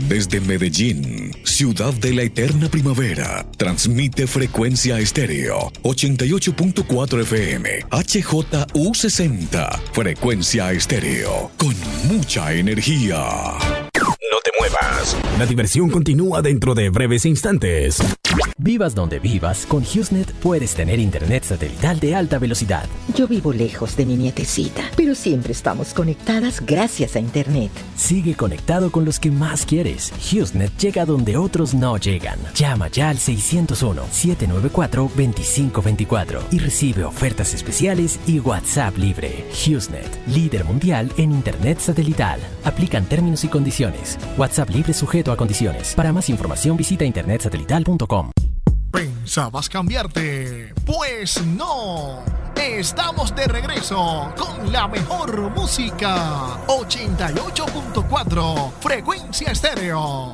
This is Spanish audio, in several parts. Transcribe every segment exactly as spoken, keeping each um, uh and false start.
Desde Medellín, ciudad de la eterna primavera, transmite Frecuencia Estéreo ochenta y ocho punto cuatro F M, H J U sesenta. Frecuencia Estéreo, con mucha energía. No te muevas. La diversión continúa dentro de breves instantes. Vivas donde vivas, con HughesNet puedes tener internet satelital de alta velocidad. Yo vivo lejos de mi nietecita, pero siempre estamos conectadas gracias a internet. Sigue conectado con los que más quieres. HughesNet llega donde otros no llegan. Llama ya al seis cero uno, siete nueve cuatro, dos cinco dos cuatro y recibe ofertas especiales y WhatsApp libre. HughesNet, líder mundial en internet satelital. Aplican términos y condiciones. WhatsApp libre sujeto a condiciones. Para más información visita internet satelital punto com. ¿Pensabas cambiarte? Pues no. Estamos de regreso con la mejor música. ochenta y ocho punto cuatro Frecuencia Estéreo.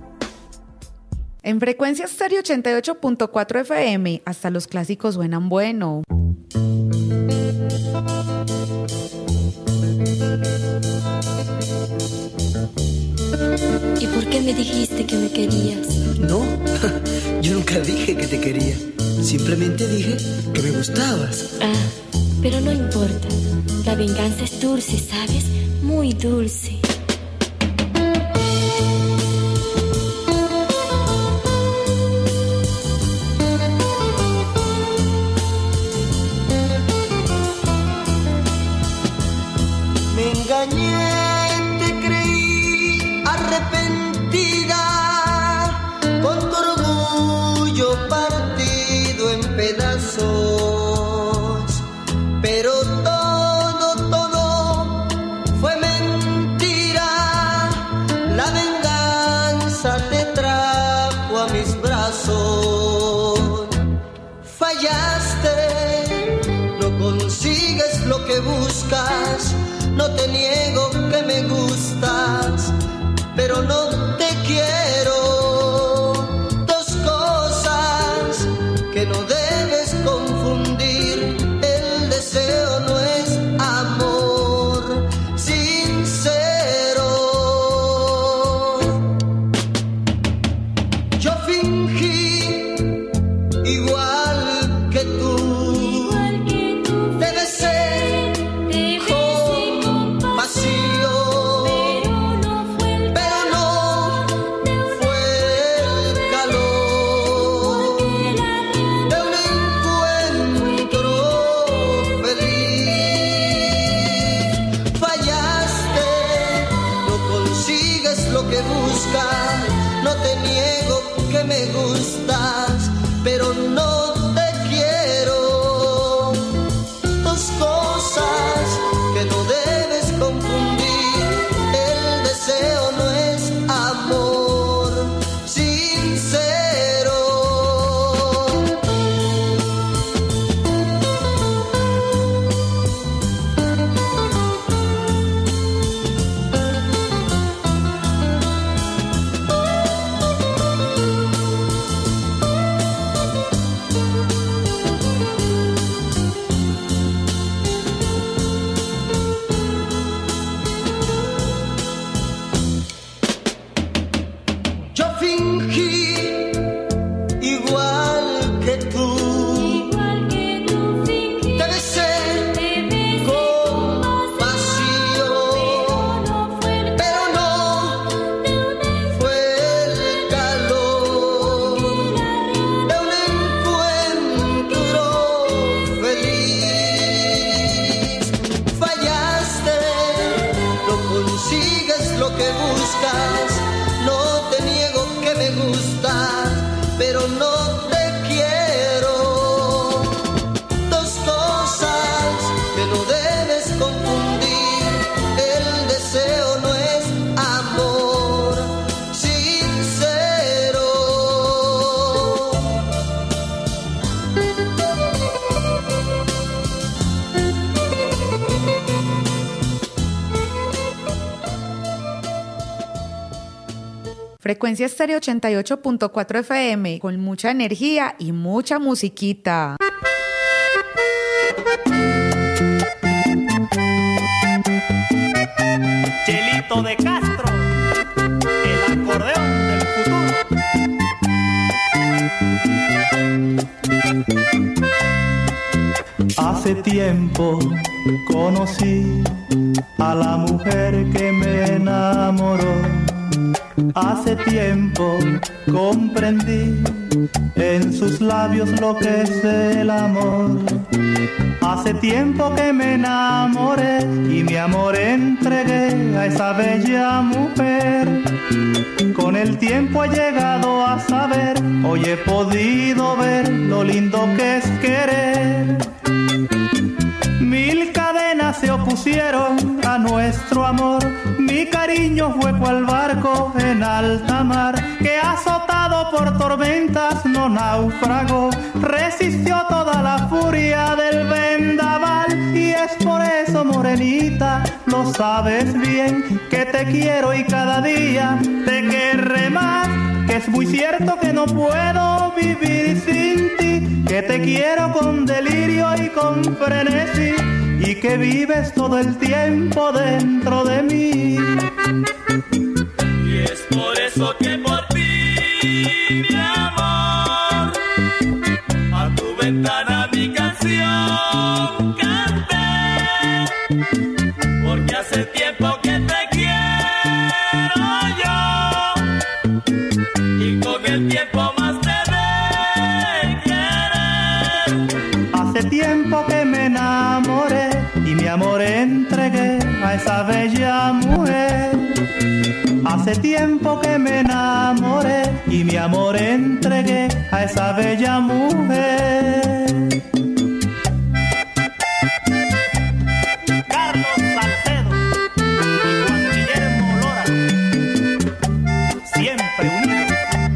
En Frecuencia Estéreo ochenta y ocho punto cuatro F M, hasta los clásicos suenan bueno. ¿Y por qué me dijiste que me querías? No, yo nunca dije que te quería. Simplemente dije que me gustabas. Ah, pero no importa. La venganza es dulce, ¿sabes? Muy dulce. Me engañé. Pero todo, todo fue mentira. La venganza te trajo a mis brazos. Fallaste, no consigues lo que buscas. No te niego que me gustas, pero no te quiero. Dos cosas que no debes confundir. El deseo no es amor sincero. Yo fingí igual que tú, igual que tú te besé, te besé con pasión, pero no fue el pero no fue el calor de un encuentro feliz. Fallaste, no consigues lo que buscas. No te niego que me gustas, pero no te quiero. Dos cosas que no debes confundir. El deseo no es amor sincero. Yo fingí igual que tú, igual que tú fingí. Te besé, te besé con pasión, pero no fue el calor de un encuentro feliz. Fallaste, no consigues lo que buscas. No te niego que me gustas, pero no te quiero. Dos cosas que no debes confundir. El deseo no es amor sincero. Frecuencia Estéreo ochenta y ocho punto cuatro F M, con mucha energía y mucha musiquita. Chelito de Castro, el acordeón del futuro. Hace tiempo conocí a la mujer que me enamoró. Hace tiempo comprendí en sus labios lo que es el amor. Hace tiempo que me enamoré y mi amor entregué a esa bella mujer. Con el tiempo he llegado a saber, hoy he podido ver lo lindo que es querer. Mil cadenas se opusieron a nuestro amor, mi cariño fue cual barco en alta mar, que azotado por tormentas no naufragó, resistió toda la furia del vendaval. Y es por eso, morenita, lo sabes bien, que te quiero y cada día te querré más, que es muy cierto que no puedo vivir sin ti, que te quiero con delirio y con frenesí, y que vives todo el tiempo dentro de mí. Y es por eso que por ti, mi amor, a tu ventana mi canción canté, porque hace tiempo que te quiero yo, y con el tiempo más te de querer. Hace tiempo que me enamoré y mi amor entregué a esa bella mujer. Hace tiempo que me enamoré y mi amor entregué a esa bella mujer. Carlos Salcedo y Juan Guillermo Lora, siempre unidos.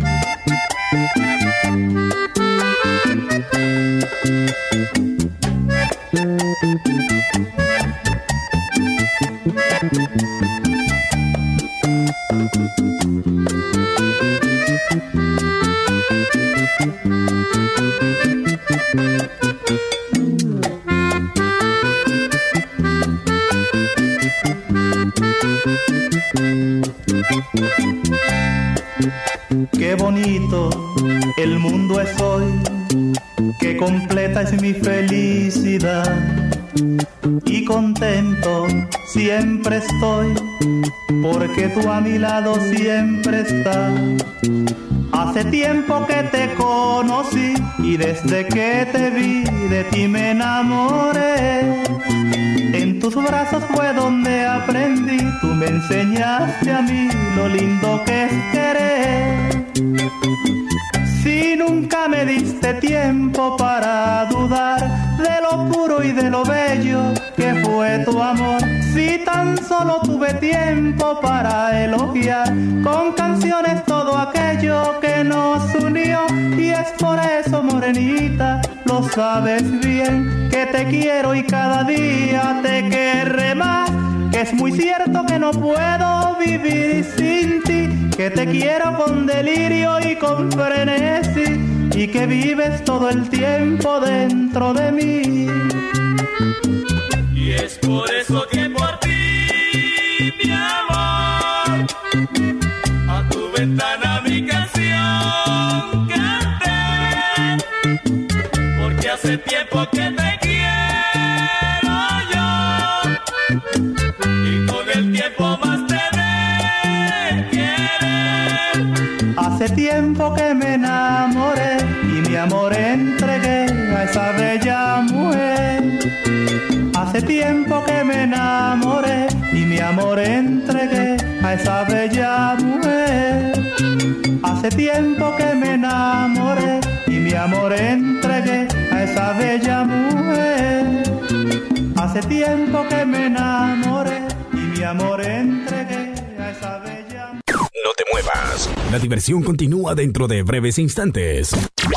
Qué bonito el mundo es hoy, qué completa es mi felicidad, y contento siempre estoy, porque tú a mi lado siempre estás. Hace tiempo que te conocí y desde que te vi de ti me enamoré. En tus brazos fue donde aprendí, tú me enseñaste a mí lo lindo que es querer. Si nunca me diste tiempo para dudar de lo puro y de lo bello que fue tu amor, si tan solo tuve tiempo para elogiar con canciones todo aquello que nos unió. Y es por eso, morenita, lo sabes bien, que te quiero y cada día te querré más, que es muy cierto que no puedo vivir sin ti, que te quiero con delirio y con frenesí, y que vives todo el tiempo dentro de mí. Y es por eso que por ti, mi amor, a tu ventana mi canción canté, porque hace tiempo que te quiero yo, y con el tiempo más te de querer. Hace tiempo que me enamoré y mi amor entregué a esa bella mujer. Hace tiempo que me enamoré y mi amor entregué a esa bella mujer. Hace tiempo que me enamoré y mi amor entregué a esa bella mujer. Hace tiempo que me enamoré y mi amor entregué a esa bella mujer. No te muevas. La diversión continúa dentro de breves instantes.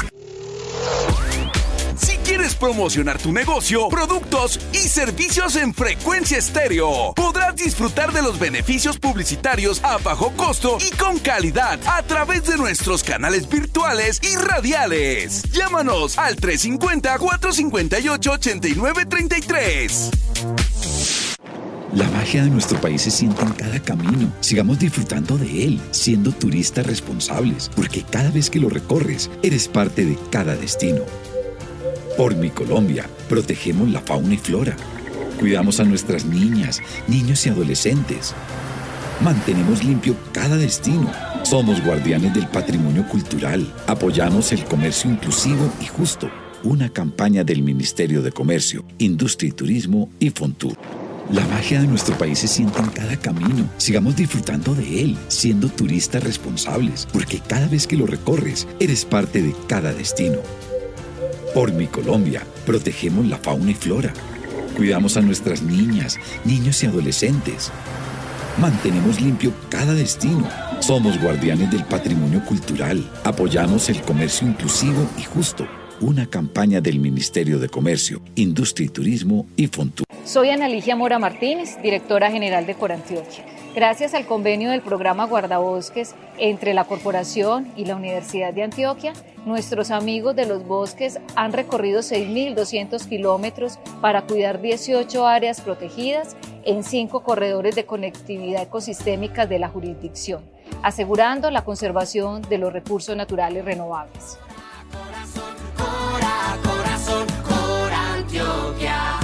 ¿Quieres promocionar tu negocio, productos y servicios en Frecuencia Estéreo? Podrás disfrutar de los beneficios publicitarios a bajo costo y con calidad a través de nuestros canales virtuales y radiales. Llámanos al tres cincuenta, cuatrocientos cincuenta y ocho, ochenta y nueve treinta y tres. La magia de nuestro país se siente en cada camino. Sigamos disfrutando de él, siendo turistas responsables, porque cada vez que lo recorres, eres parte de cada destino. Por mi Colombia, protegemos la fauna y flora. Cuidamos a nuestras niñas, niños y adolescentes. Mantenemos limpio cada destino. Somos guardianes del patrimonio cultural. Apoyamos el comercio inclusivo y justo. Una campaña del Ministerio de Comercio, Industria y Turismo y Fontur. La magia de nuestro país se siente en cada camino. Sigamos disfrutando de él, siendo turistas responsables, porque cada vez que lo recorres, eres parte de cada destino. Por mi Colombia, protegemos la fauna y flora. Cuidamos a nuestras niñas, niños y adolescentes. Mantenemos limpio cada destino. Somos guardianes del patrimonio cultural. Apoyamos el comercio inclusivo y justo. Una campaña del Ministerio de Comercio, Industria y Turismo y Fontur. Soy Ana Ligia Mora Martínez, directora general de Corantioquia. Gracias al convenio del programa Guardabosques entre la Corporación y la Universidad de Antioquia, nuestros amigos de los bosques han recorrido seis mil doscientos kilómetros para cuidar dieciocho áreas protegidas en cinco corredores de conectividad ecosistémica de la jurisdicción, asegurando la conservación de los recursos naturales renovables. Corazón, cora, corazón, Corantioquia.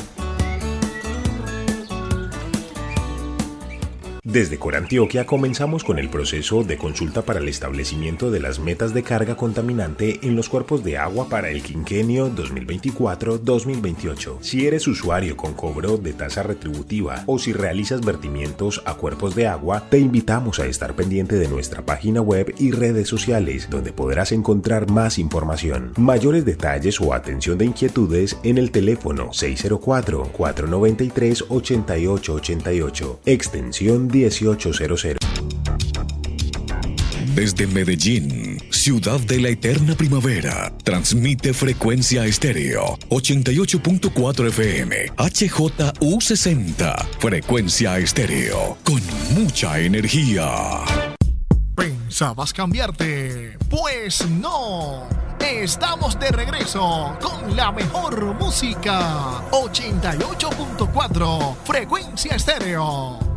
Desde Corantioquia comenzamos con el proceso de consulta para el establecimiento de las metas de carga contaminante en los cuerpos de agua para el quinquenio dos mil veinticuatro dos mil veintiocho. Si eres usuario con cobro de tasa retributiva o si realizas vertimientos a cuerpos de agua, te invitamos a estar pendiente de nuestra página web y redes sociales, donde podrás encontrar más información. Mayores detalles o atención de inquietudes en el teléfono seis cero cuatro, cuatro nueve tres, ocho ocho ocho ocho, extensión dieciocho cero cero. Desde Medellín, ciudad de la eterna primavera, transmite Frecuencia Estéreo ochenta y ocho punto cuatro F M, H J U sesenta, Frecuencia Estéreo, con mucha energía. ¿Pensabas cambiarte? Pues no. Estamos de regreso con la mejor música. ochenta y ocho punto cuatro Frecuencia Estéreo.